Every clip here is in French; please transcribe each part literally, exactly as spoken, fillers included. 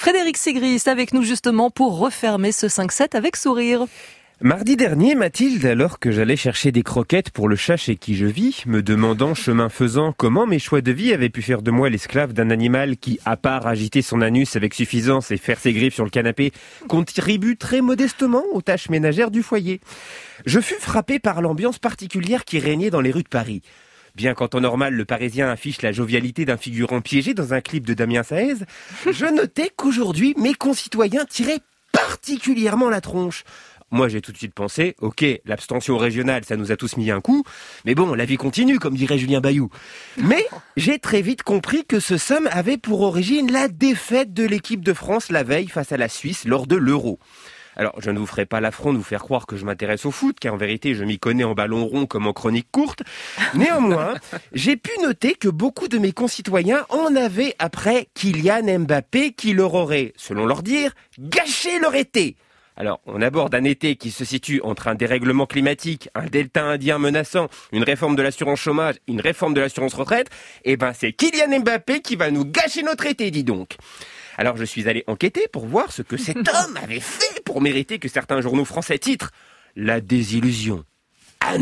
Frédéric Sigrist avec nous justement pour refermer ce cinq sept avec sourire. Mardi dernier, Mathilde, alors que j'allais chercher des croquettes pour le chat chez qui je vis, me demandant, chemin faisant, comment mes choix de vie avaient pu faire de moi l'esclave d'un animal qui, à part agiter son anus avec suffisance et faire ses griffes sur le canapé, contribue très modestement aux tâches ménagères du foyer. Je fus frappé par l'ambiance particulière qui régnait dans les rues de Paris. Bien qu'en temps normal, le Parisien affiche la jovialité d'un figurant piégé dans un clip de Damien Saez, je notais qu'aujourd'hui, mes concitoyens tiraient particulièrement la tronche. Moi, j'ai tout de suite pensé, ok, l'abstention régionale, ça nous a tous mis un coup, mais bon, la vie continue, comme dirait Julien Bayou. Mais j'ai très vite compris que ce somme avait pour origine la défaite de l'équipe de France la veille face à la Suisse lors de l'Euro. Alors, je ne vous ferai pas l'affront de vous faire croire que je m'intéresse au foot, car en vérité, je m'y connais en ballon rond comme en chronique courte. Néanmoins, j'ai pu noter que beaucoup de mes concitoyens en avaient après Kylian Mbappé, qui leur aurait, selon leur dire, gâché leur été. Alors, on aborde un été qui se situe entre un dérèglement climatique, un delta indien menaçant, une réforme de l'assurance chômage, une réforme de l'assurance retraite. Eh ben, c'est Kylian Mbappé qui va nous gâcher notre été, dis donc. Alors, je suis allé enquêter pour voir ce que cet homme avait fait pour mériter que certains journaux français titrent « La désillusion, anéantie ».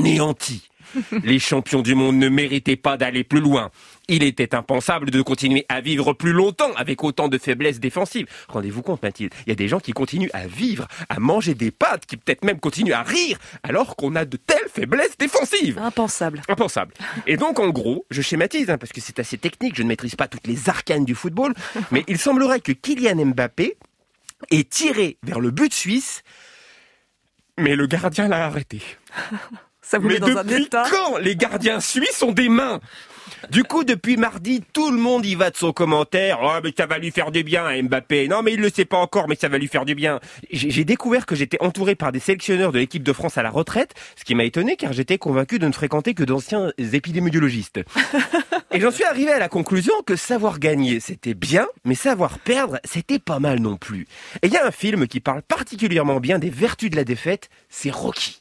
Les champions du monde ne méritaient pas d'aller plus loin. Il était impensable de continuer à vivre plus longtemps avec autant de faiblesses défensives. Rendez-vous compte, Mathilde, il y a des gens qui continuent à vivre, à manger des pâtes, qui peut-être même continuent à rire, alors qu'on a de telles faiblesses défensives. Impensable. Impensable. Et donc, en gros, je schématise, hein, parce que c'est assez technique, je ne maîtrise pas toutes les arcanes du football, mais il semblerait que Kylian Mbappé ait tiré vers le but suisse, mais le gardien l'a arrêté. Ça vous met Mais dans un depuis état. quand les gardiens suisses ont des mains? Du coup, depuis mardi, tout le monde y va de son commentaire. « Oh, mais ça va lui faire du bien, Mbappé. Non, mais il le sait pas encore, mais ça va lui faire du bien. » J'ai, j'ai découvert que j'étais entouré par des sélectionneurs de l'équipe de France à la retraite, ce qui m'a étonné car j'étais convaincu de ne fréquenter que d'anciens épidémiologistes. Et j'en suis arrivé à la conclusion que savoir gagner, c'était bien, mais savoir perdre, c'était pas mal non plus. Et il y a un film qui parle particulièrement bien des vertus de la défaite, c'est Rocky.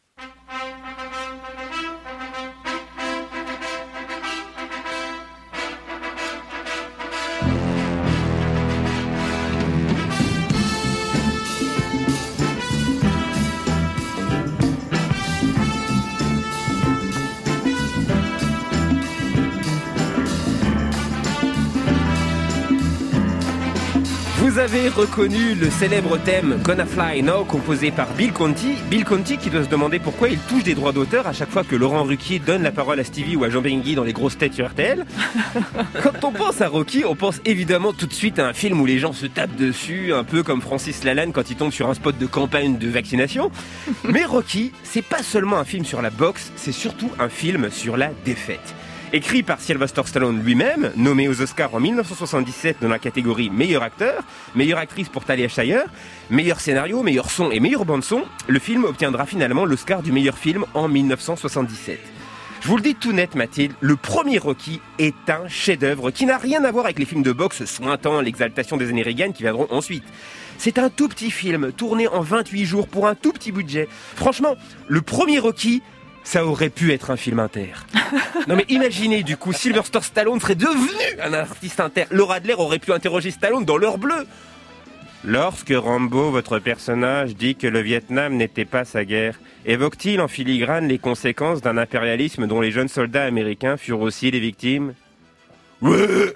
Vous avez reconnu le célèbre thème Gonna Fly Now composé par Bill Conti. Bill Conti qui doit se demander pourquoi il touche des droits d'auteur à chaque fois que Laurent Ruquier donne la parole à Stevie ou à Jean Benguigui dans les grosses têtes sur R T L. Quand on pense à Rocky, on pense évidemment tout de suite à un film où les gens se tapent dessus, un peu comme Francis Lalanne quand il tombe sur un spot de campagne de vaccination. Mais Rocky, c'est pas seulement un film sur la boxe, c'est surtout un film sur la défaite. Écrit par Sylvester Stallone lui-même, nommé aux Oscars en dix-neuf cent soixante-dix-sept dans la catégorie meilleur acteur, meilleure actrice pour Talia Shire, meilleur scénario, meilleur son et meilleure bande-son, le film obtiendra finalement l'Oscar du meilleur film en dix-neuf cent soixante-dix-sept. Je vous le dis tout net, Mathilde, le premier Rocky est un chef-d'œuvre qui n'a rien à voir avec les films de boxe sointant l'exaltation des années Reagan qui viendront ensuite. C'est un tout petit film, tourné en vingt-huit jours pour un tout petit budget. Franchement, le premier Rocky, ça aurait pu être un film inter. Non mais imaginez, du coup, Sylvester Stallone serait devenu un artiste inter. Laura Adler aurait pu interroger Stallone dans l'heure bleue. Lorsque Rambo, votre personnage, dit que le Vietnam n'était pas sa guerre, évoque-t-il en filigrane les conséquences d'un impérialisme dont les jeunes soldats américains furent aussi les victimes? Ouais.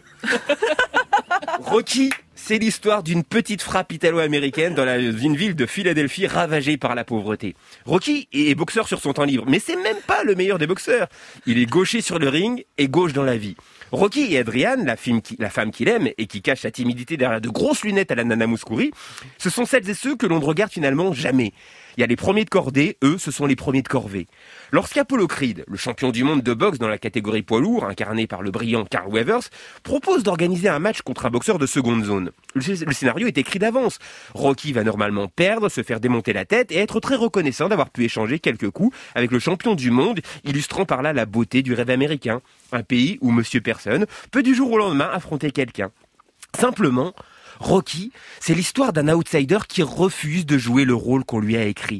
Rocky, c'est l'histoire d'une petite frappe italo-américaine dans la, une ville de Philadelphie ravagée par la pauvreté. Rocky est boxeur sur son temps libre, mais c'est même pas le meilleur des boxeurs. Il est gaucher sur le ring et gauche dans la vie. Rocky et Adriane, la, qui, la femme qu'il aime et qui cache sa timidité derrière de grosses lunettes à la Nana Mouskouri, ce sont celles et ceux que l'on ne regarde finalement jamais. Il y a les premiers de cordée, eux, ce sont les premiers de corvée. Lorsqu'Apollo Creed, le champion du monde de boxe dans la catégorie poids lourd, incarné par le brillant Carl Weathers, propose d'organiser un match contre un boxeur de seconde zone. Le, le scénario est écrit d'avance. Rocky va normalement perdre, se faire démonter la tête et être très reconnaissant d'avoir pu échanger quelques coups avec le champion du monde, illustrant par là la beauté du rêve américain. Un pays où Monsieur Personne peut du jour au lendemain affronter quelqu'un. Simplement, Rocky, c'est l'histoire d'un outsider qui refuse de jouer le rôle qu'on lui a écrit.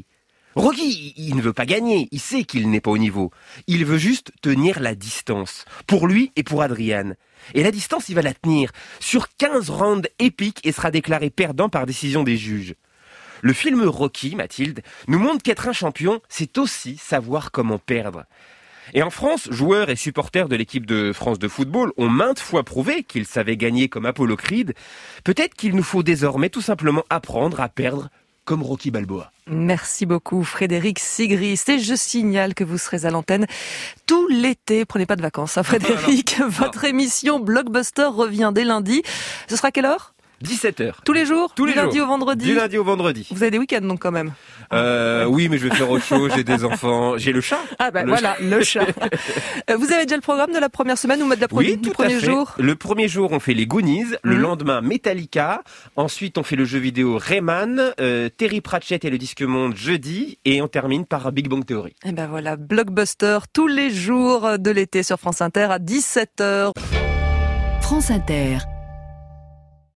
Rocky, il ne veut pas gagner, il sait qu'il n'est pas au niveau. Il veut juste tenir la distance, pour lui et pour Adrian. Et la distance, il va la tenir sur quinze rounds épiques et sera déclaré perdant par décision des juges. Le film Rocky, Mathilde, nous montre qu'être un champion, c'est aussi savoir comment perdre. Et en France, joueurs et supporters de l'équipe de France de football ont maintes fois prouvé qu'ils savaient gagner comme Apollo Creed. Peut-être qu'il nous faut désormais tout simplement apprendre à perdre comme Rocky Balboa. Merci beaucoup Frédéric Sigrist. Et je signale que vous serez à l'antenne tout l'été. Prenez pas de vacances, hein, Frédéric. Non, non. Votre non. émission Blockbuster revient dès lundi. Ce sera quelle heure ? dix-sept heures. Tous les jours ? Tous les du lundi jours. au vendredi ? Du lundi au vendredi. Vous avez des week-ends donc quand même ? Euh, oui, mais je vais faire autre chose. J'ai des enfants. J'ai le chat. Ah ben bah, voilà, chat. le chat. Vous avez déjà le programme de la première semaine ou de la pre- oui, du tout premier à fait. jour ? Le premier jour, on fait les Goonies. Mmh. Le lendemain, Metallica. Ensuite, on fait le jeu vidéo Rayman. Euh, Terry Pratchett et le Disque Monde jeudi. Et on termine par Big Bang Theory. Et ben voilà, Blockbuster tous les jours de l'été sur France Inter à dix-sept heures. France Inter.